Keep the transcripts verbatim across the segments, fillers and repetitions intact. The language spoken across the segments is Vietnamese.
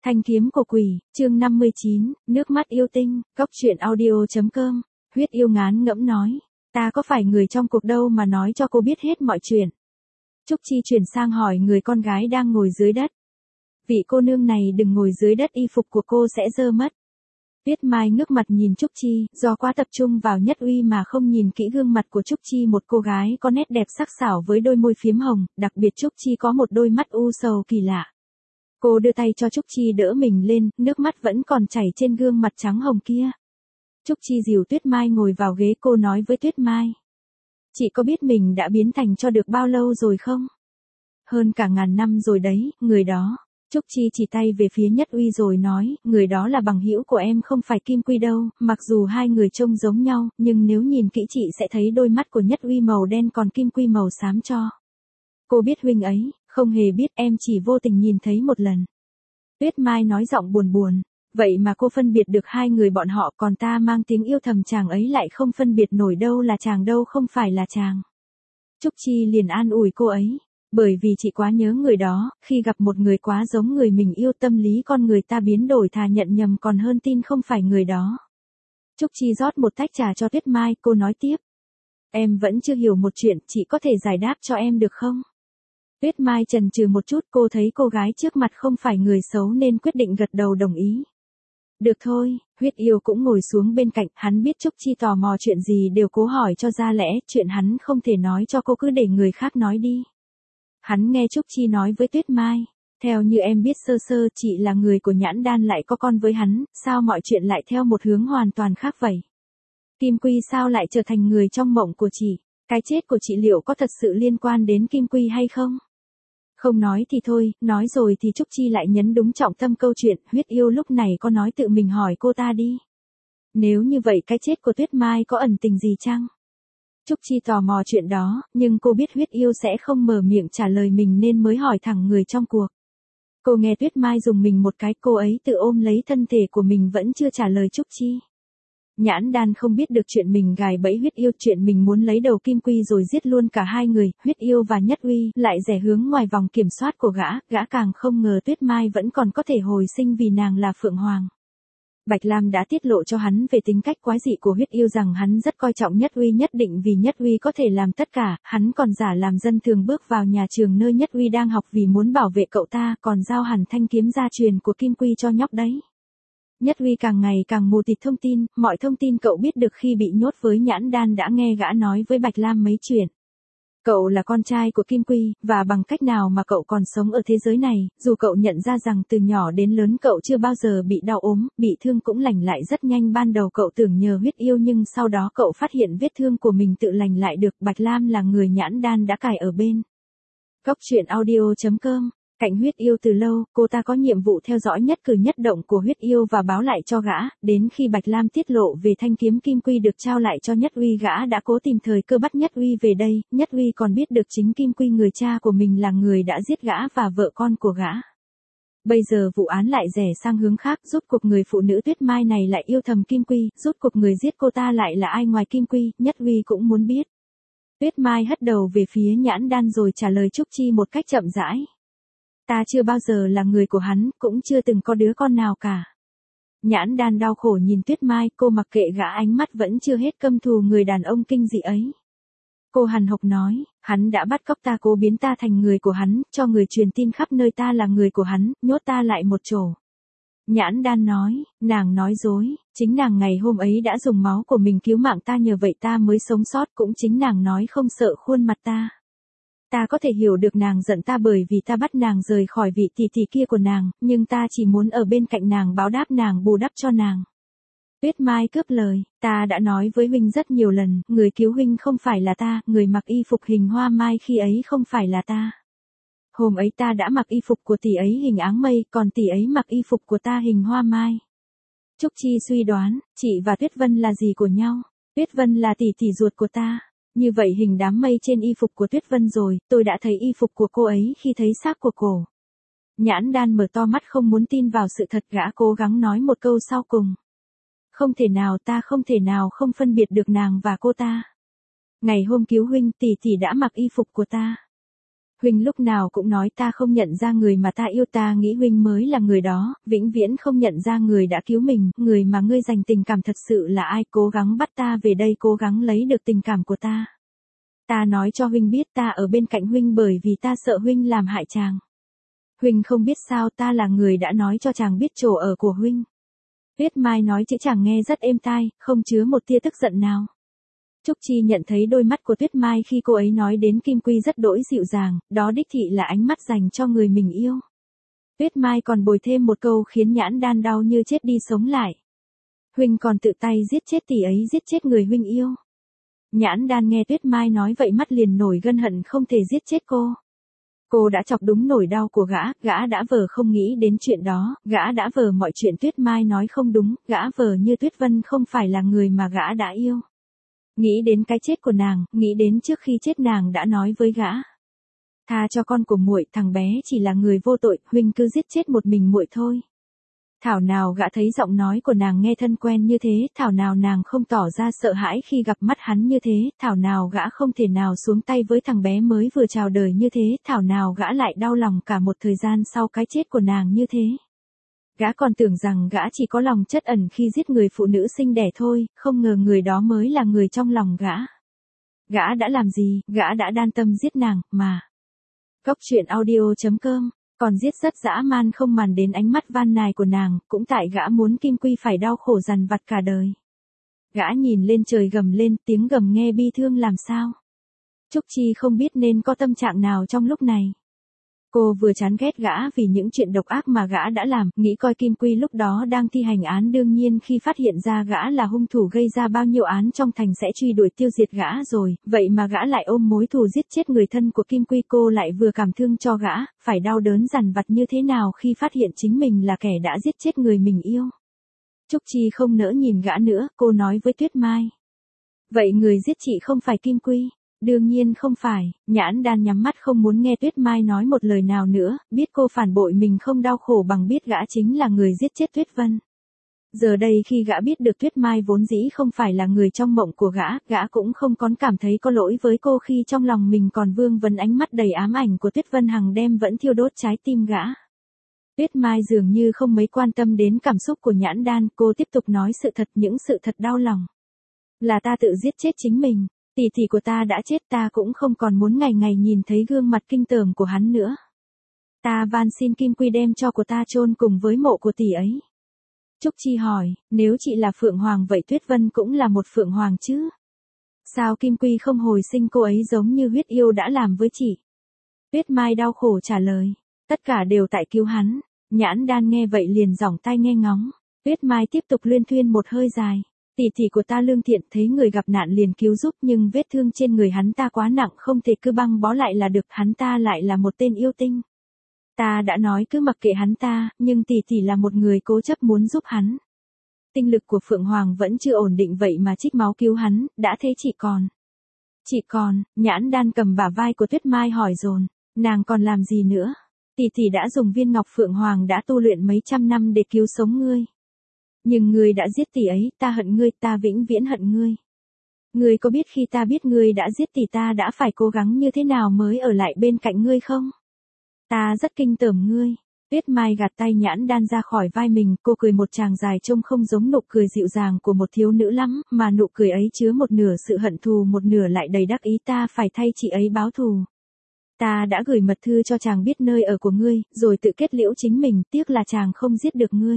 Thanh kiếm của quỷ, chương năm mươi chín, nước mắt yêu tinh, cốc truyện audio.com, huyết yêu ngán ngẫm nói, ta có phải người trong cuộc đâu mà nói cho cô biết hết mọi chuyện. Trúc Chi chuyển sang hỏi người con gái đang ngồi dưới đất. Vị cô nương này đừng ngồi dưới đất, y phục của cô sẽ dơ mất. Tuyết Mai ngước mặt nhìn Trúc Chi, do quá tập trung vào Nhất Uy mà không nhìn kỹ gương mặt của Trúc Chi, một cô gái có nét đẹp sắc sảo với đôi môi phiếm hồng, đặc biệt Trúc Chi có một đôi mắt u sầu kỳ lạ. Cô đưa tay cho Trúc Chi đỡ mình lên, nước mắt vẫn còn chảy trên gương mặt trắng hồng kia. Trúc Chi dìu Tuyết Mai ngồi vào ghế, cô nói với Tuyết Mai. Chị có biết mình đã biến thành cho được bao lâu rồi không? Hơn cả ngàn năm rồi đấy, người đó. Trúc Chi chỉ tay về phía Nhất Uy rồi nói, người đó là bằng hữu của em, không phải Kim Quy đâu, mặc dù hai người trông giống nhau, nhưng nếu nhìn kỹ chị sẽ thấy đôi mắt của Nhất Uy màu đen còn Kim Quy màu xám cho. Cô biết huynh ấy, không hề biết, em chỉ vô tình nhìn thấy một lần. Tuyết Mai nói giọng buồn buồn, vậy mà cô phân biệt được hai người bọn họ, còn ta mang tiếng yêu thầm chàng ấy lại không phân biệt nổi đâu là chàng đâu không phải là chàng. Trúc Chi liền an ủi cô ấy. Bởi vì chị quá nhớ người đó, khi gặp một người quá giống người mình yêu, tâm lý con người ta biến đổi, thà nhận nhầm còn hơn tin không phải người đó. Trúc Chi rót một tách trà cho Tuyết Mai, cô nói tiếp. Em vẫn chưa hiểu một chuyện, chị có thể giải đáp cho em được không? Tuyết Mai chần chừ một chút, cô thấy cô gái trước mặt không phải người xấu nên quyết định gật đầu đồng ý. Được thôi, huyết yêu cũng ngồi xuống bên cạnh, hắn biết Trúc Chi tò mò chuyện gì đều cố hỏi cho ra lẽ, chuyện hắn không thể nói cho cô cứ để người khác nói đi. Hắn nghe Trúc Chi nói với Tuyết Mai, theo như em biết sơ sơ, chị là người của Nhãn Đan lại có con với hắn, sao mọi chuyện lại theo một hướng hoàn toàn khác vậy? Kim Quy sao lại trở thành người trong mộng của chị? Cái chết của chị liệu có thật sự liên quan đến Kim Quy hay không? Không nói thì thôi, nói rồi thì Trúc Chi lại nhấn đúng trọng tâm câu chuyện, huyết yêu lúc này có nói tự mình hỏi cô ta đi. Nếu như vậy cái chết của Tuyết Mai có ẩn tình gì chăng? Trúc Chi tò mò chuyện đó, nhưng cô biết huyết yêu sẽ không mở miệng trả lời mình nên mới hỏi thẳng người trong cuộc. Cô nghe Tuyết Mai dùng mình một cái, cô ấy tự ôm lấy thân thể của mình vẫn chưa trả lời Trúc Chi. Nhãn Đan không biết được chuyện mình gài bẫy huyết yêu, chuyện mình muốn lấy đầu Kim Quy rồi giết luôn cả hai người, huyết yêu và Nhất Uy lại rẽ hướng ngoài vòng kiểm soát của gã, gã càng không ngờ Tuyết Mai vẫn còn có thể hồi sinh vì nàng là Phượng Hoàng. Bạch Lam đã tiết lộ cho hắn về tính cách quái dị của huyết yêu, rằng hắn rất coi trọng Nhất Uy, nhất định vì Nhất Uy có thể làm tất cả, hắn còn giả làm dân thường bước vào nhà trường nơi Nhất Uy đang học vì muốn bảo vệ cậu ta, còn giao hẳn thanh kiếm gia truyền của Kim Quy cho nhóc đấy. Nhất Uy càng ngày càng mù tịt thông tin, mọi thông tin cậu biết được khi bị nhốt với Nhãn Đan đã nghe gã nói với Bạch Lam mấy chuyện. Cậu là con trai của Kim Quy, và bằng cách nào mà cậu còn sống ở thế giới này, dù cậu nhận ra rằng từ nhỏ đến lớn cậu chưa bao giờ bị đau ốm, bị thương cũng lành lại rất nhanh, ban đầu cậu tưởng nhờ huyết yêu nhưng sau đó cậu phát hiện vết thương của mình tự lành lại được. Bạch Lam là người Nhãn Đan đã cài ở bên cốc truyện audio.com. Cạnh huyết yêu từ lâu, cô ta có nhiệm vụ theo dõi nhất cử nhất động của huyết yêu và báo lại cho gã, đến khi Bạch Lam tiết lộ về thanh kiếm Kim Quy được trao lại cho Nhất Uy, gã đã cố tìm thời cơ bắt Nhất Uy về đây. Nhất Uy còn biết được chính Kim Quy, người cha của mình, là người đã giết gã và vợ con của gã. Bây giờ vụ án lại rẽ sang hướng khác, rốt cuộc người phụ nữ Tuyết Mai này lại yêu thầm Kim Quy, rốt cuộc người giết cô ta lại là ai ngoài Kim Quy, Nhất Uy cũng muốn biết. Tuyết Mai hất đầu về phía Nhãn Đan rồi trả lời Trúc Chi một cách chậm rãi. Ta chưa bao giờ là người của hắn, cũng chưa từng có đứa con nào cả. Nhãn Đan đau khổ nhìn Tuyết Mai, cô mặc kệ gã, ánh mắt vẫn chưa hết căm thù người đàn ông kinh dị ấy. Cô hằn học nói, hắn đã bắt cóc ta, cố biến ta thành người của hắn, cho người truyền tin khắp nơi ta là người của hắn, nhốt ta lại một chỗ. Nhãn Đan nói, nàng nói dối, chính nàng ngày hôm ấy đã dùng máu của mình cứu mạng ta, nhờ vậy ta mới sống sót, cũng chính nàng nói không sợ khuôn mặt ta. Ta có thể hiểu được nàng giận ta bởi vì ta bắt nàng rời khỏi vị tỷ tỷ kia của nàng, nhưng ta chỉ muốn ở bên cạnh nàng, báo đáp nàng, bù đắp cho nàng. Tuyết Mai cướp lời, ta đã nói với huynh rất nhiều lần, người cứu huynh không phải là ta, người mặc y phục hình hoa mai khi ấy không phải là ta. Hôm ấy ta đã mặc y phục của tỷ ấy hình áng mây, còn tỷ ấy mặc y phục của ta hình hoa mai. Trúc Chi suy đoán, chị và Tuyết Vân là gì của nhau? Tuyết Vân là tỷ tỷ ruột của ta. Như vậy hình đám mây trên y phục của Tuyết Vân rồi, tôi đã thấy y phục của cô ấy khi thấy xác của cổ. Nhãn Đan mở to mắt không muốn tin vào sự thật, gã cố gắng nói một câu sau cùng. Không thể nào, ta không thể nào không phân biệt được nàng và cô ta. Ngày hôm cứu huynh, tỷ tỷ đã mặc y phục của ta. Huynh lúc nào cũng nói ta không nhận ra người mà ta yêu, ta nghĩ Huynh mới là người đó, vĩnh viễn không nhận ra người đã cứu mình, người mà ngươi dành tình cảm thật sự là ai, cố gắng bắt ta về đây, cố gắng lấy được tình cảm của ta. Ta nói cho Huynh biết ta ở bên cạnh Huynh bởi vì ta sợ Huynh làm hại chàng. Huynh không biết sao, ta là người đã nói cho chàng biết chỗ ở của Huynh. Tuyết Mai nói chữ chàng nghe rất êm tai, không chứa một tia tức giận nào. Trúc Chi nhận thấy đôi mắt của Tuyết Mai khi cô ấy nói đến Kim Quy rất đỗi dịu dàng, đó đích thị là ánh mắt dành cho người mình yêu. Tuyết Mai còn bồi thêm một câu khiến Nhãn Đan đau như chết đi sống lại. Huynh còn tự tay giết chết tỷ ấy, giết chết người Huynh yêu. Nhãn Đan nghe Tuyết Mai nói vậy mắt liền nổi gân hận không thể giết chết cô. Cô đã chọc đúng nỗi đau của gã, gã đã vờ không nghĩ đến chuyện đó, gã đã vờ mọi chuyện Tuyết Mai nói không đúng, gã vờ như Tuyết Vân không phải là người mà gã đã yêu. Nghĩ đến cái chết của nàng, nghĩ đến trước khi chết nàng đã nói với gã. Tha cho con của muội, thằng bé chỉ là người vô tội, Huynh cứ giết chết một mình muội thôi. Thảo nào gã thấy giọng nói của nàng nghe thân quen như thế, thảo nào nàng không tỏ ra sợ hãi khi gặp mắt hắn như thế, thảo nào gã không thể nào xuống tay với thằng bé mới vừa chào đời như thế, thảo nào gã lại đau lòng cả một thời gian sau cái chết của nàng như thế. Gã còn tưởng rằng gã chỉ có lòng chất ẩn khi giết người phụ nữ sinh đẻ thôi, không ngờ người đó mới là người trong lòng gã. Gã đã làm gì, gã đã đan tâm giết nàng, mà. Cốc truyện audio chấm com, còn giết rất dã man không màng đến ánh mắt van nài của nàng, cũng tại gã muốn Kim Quy phải đau khổ dằn vặt cả đời. Gã nhìn lên trời gầm lên, tiếng gầm nghe bi thương làm sao. Trúc Chi không biết nên có tâm trạng nào trong lúc này. Cô vừa chán ghét gã vì những chuyện độc ác mà gã đã làm, nghĩ coi Kim Quy lúc đó đang thi hành án, đương nhiên khi phát hiện ra gã là hung thủ gây ra bao nhiêu án trong thành sẽ truy đuổi tiêu diệt gã rồi, vậy mà gã lại ôm mối thù giết chết người thân của Kim Quy, cô lại vừa cảm thương cho gã, phải đau đớn dằn vặt như thế nào khi phát hiện chính mình là kẻ đã giết chết người mình yêu. Trúc Chi không nỡ nhìn gã nữa, cô nói với Tuyết Mai. Vậy người giết chị không phải Kim Quy? Đương nhiên không phải, Nhãn Đan nhắm mắt không muốn nghe Tuyết Mai nói một lời nào nữa, biết cô phản bội mình không đau khổ bằng biết gã chính là người giết chết Tuyết Vân. Giờ đây khi gã biết được Tuyết Mai vốn dĩ không phải là người trong mộng của gã, gã cũng không còn cảm thấy có lỗi với cô khi trong lòng mình còn vương vấn ánh mắt đầy ám ảnh của Tuyết Vân hằng đêm vẫn thiêu đốt trái tim gã. Tuyết Mai dường như không mấy quan tâm đến cảm xúc của Nhãn Đan, cô tiếp tục nói sự thật, những sự thật đau lòng. Là ta tự giết chết chính mình. Tỷ tỷ của ta đã chết, ta cũng không còn muốn ngày ngày nhìn thấy gương mặt kinh tởm của hắn nữa. Ta van xin Kim Quy đem tro của ta chôn cùng với mộ của tỷ ấy. Trúc Chi hỏi, nếu chị là Phượng Hoàng vậy Tuyết Vân cũng là một Phượng Hoàng chứ? Sao Kim Quy không hồi sinh cô ấy giống như huyết yêu đã làm với chị? Tuyết Mai đau khổ trả lời, tất cả đều tại cứu hắn. Nhãn Đan nghe vậy liền giỏng tai nghe ngóng. Tuyết Mai tiếp tục luyên thuyên một hơi dài. Tỷ tỷ của ta lương thiện, thấy người gặp nạn liền cứu giúp, nhưng vết thương trên người hắn ta quá nặng không thể cứ băng bó lại là được, hắn ta lại là một tên yêu tinh. Ta đã nói cứ mặc kệ hắn ta, nhưng tỷ tỷ là một người cố chấp muốn giúp hắn. Tinh lực của Phượng Hoàng vẫn chưa ổn định vậy mà trích máu cứu hắn, đã thế chị còn. Chị còn, Nhãn Đan cầm bả vai của Tuyết Mai hỏi dồn, nàng còn làm gì nữa? Tỷ tỷ đã dùng viên ngọc Phượng Hoàng đã tu luyện mấy trăm năm để cứu sống ngươi. Nhưng ngươi đã giết tỷ ấy, ta hận ngươi, ta vĩnh viễn hận ngươi. Ngươi có biết khi ta biết ngươi đã giết tỷ ta đã phải cố gắng như thế nào mới ở lại bên cạnh ngươi không? Ta rất kinh tởm ngươi. Tuyết Mai gạt tay Nhãn Đan ra khỏi vai mình, cô cười một tràng dài trông không giống nụ cười dịu dàng của một thiếu nữ lắm, mà nụ cười ấy chứa một nửa sự hận thù, một nửa lại đầy đắc ý, ta phải thay chị ấy báo thù. Ta đã gửi mật thư cho chàng biết nơi ở của ngươi, rồi tự kết liễu chính mình, tiếc là chàng không giết được ngươi.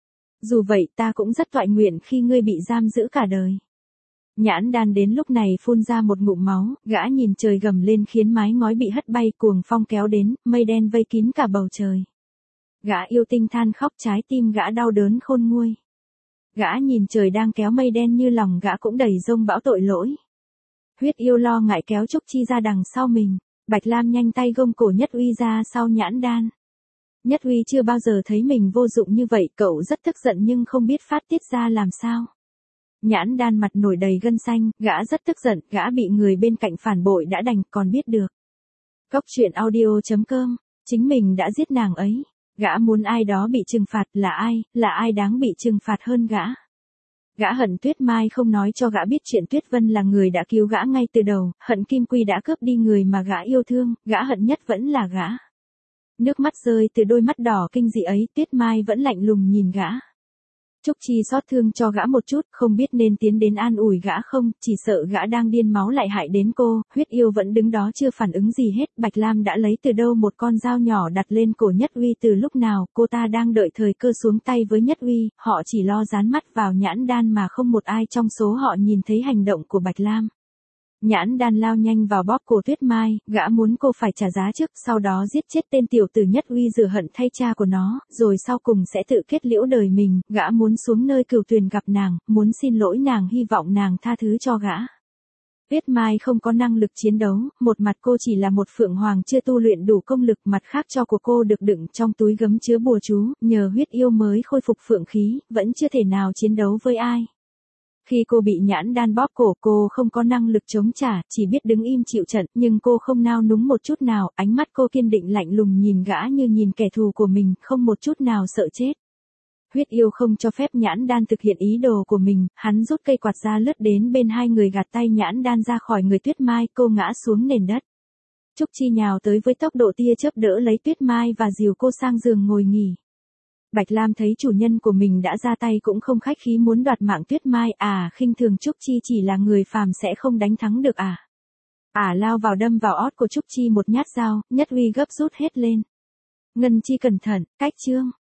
Dù vậy ta cũng rất toại nguyện khi ngươi bị giam giữ cả đời. Nhãn Đan đến lúc này phun ra một ngụm máu, gã nhìn trời gầm lên khiến mái ngói bị hất bay, cuồng phong kéo đến, mây đen vây kín cả bầu trời. Gã yêu tinh than khóc, trái tim gã đau đớn khôn nguôi. Gã nhìn trời đang kéo mây đen như lòng gã cũng đầy dông bão tội lỗi. Huyết yêu lo ngại kéo Trúc Chi ra đằng sau mình, Bạch Lam nhanh tay gông cổ Nhất Uy ra sau Nhãn Đan. Nhất Uy chưa bao giờ thấy mình vô dụng như vậy, cậu rất tức giận nhưng không biết phát tiết ra làm sao. Nhãn Đan mặt nổi đầy gân xanh, gã rất tức giận, gã bị người bên cạnh phản bội đã đành còn biết được. Cốc truyện audio chấm com, chính mình đã giết nàng ấy. Gã muốn ai đó bị trừng phạt, là ai, là ai đáng bị trừng phạt hơn gã. Gã hận Tuyết Mai không nói cho gã biết chuyện Tuyết Vân là người đã cứu gã ngay từ đầu, hận Kim Quy đã cướp đi người mà gã yêu thương, gã hận nhất vẫn là gã. Nước mắt rơi từ đôi mắt đỏ kinh dị ấy, Tuyết Mai vẫn lạnh lùng nhìn gã. Trúc Chi xót thương cho gã một chút, không biết nên tiến đến an ủi gã không, chỉ sợ gã đang điên máu lại hại đến cô. Huyết Yêu vẫn đứng đó chưa phản ứng gì hết. Bạch Lam đã lấy từ đâu một con dao nhỏ đặt lên cổ Nhất Uy từ lúc nào, cô ta đang đợi thời cơ xuống tay với Nhất Uy, họ chỉ lo dán mắt vào Nhãn Đan mà không một ai trong số họ nhìn thấy hành động của Bạch Lam. Nhãn Đan lao nhanh vào bóp cổ Tuyết Mai, gã muốn cô phải trả giá trước, sau đó giết chết tên tiểu tử Nhất Uy rửa hận thay cha của nó, rồi sau cùng sẽ tự kết liễu đời mình, gã muốn xuống nơi cửu tuyền gặp nàng, muốn xin lỗi nàng, hy vọng nàng tha thứ cho gã. Tuyết Mai không có năng lực chiến đấu, một mặt cô chỉ là một phượng hoàng chưa tu luyện đủ công lực, mặt khác cho của cô được đựng trong túi gấm chứa bùa chú, nhờ Huyết Yêu mới khôi phục phượng khí, vẫn chưa thể nào chiến đấu với ai. Khi cô bị Nhãn Đan bóp cổ, cô không có năng lực chống trả, chỉ biết đứng im chịu trận, nhưng cô không nao núng một chút nào, ánh mắt cô kiên định lạnh lùng nhìn gã như nhìn kẻ thù của mình, không một chút nào sợ chết. Huyết Yêu không cho phép Nhãn Đan thực hiện ý đồ của mình, hắn rút cây quạt ra lướt đến bên hai người gạt tay Nhãn Đan ra khỏi người Tuyết Mai, cô ngã xuống nền đất. Trúc Chi nhào tới với tốc độ tia chớp đỡ lấy Tuyết Mai và dìu cô sang giường ngồi nghỉ. Bạch Lam thấy chủ nhân của mình đã ra tay cũng không khách khí muốn đoạt mạng Tuyết Mai, à, khinh thường Trúc Chi chỉ là người phàm sẽ không đánh thắng được à. À lao vào đâm vào ót của Trúc Chi một nhát dao, Nhất Uy gấp rút hết lên. Ngân Chi cẩn thận, cách chương.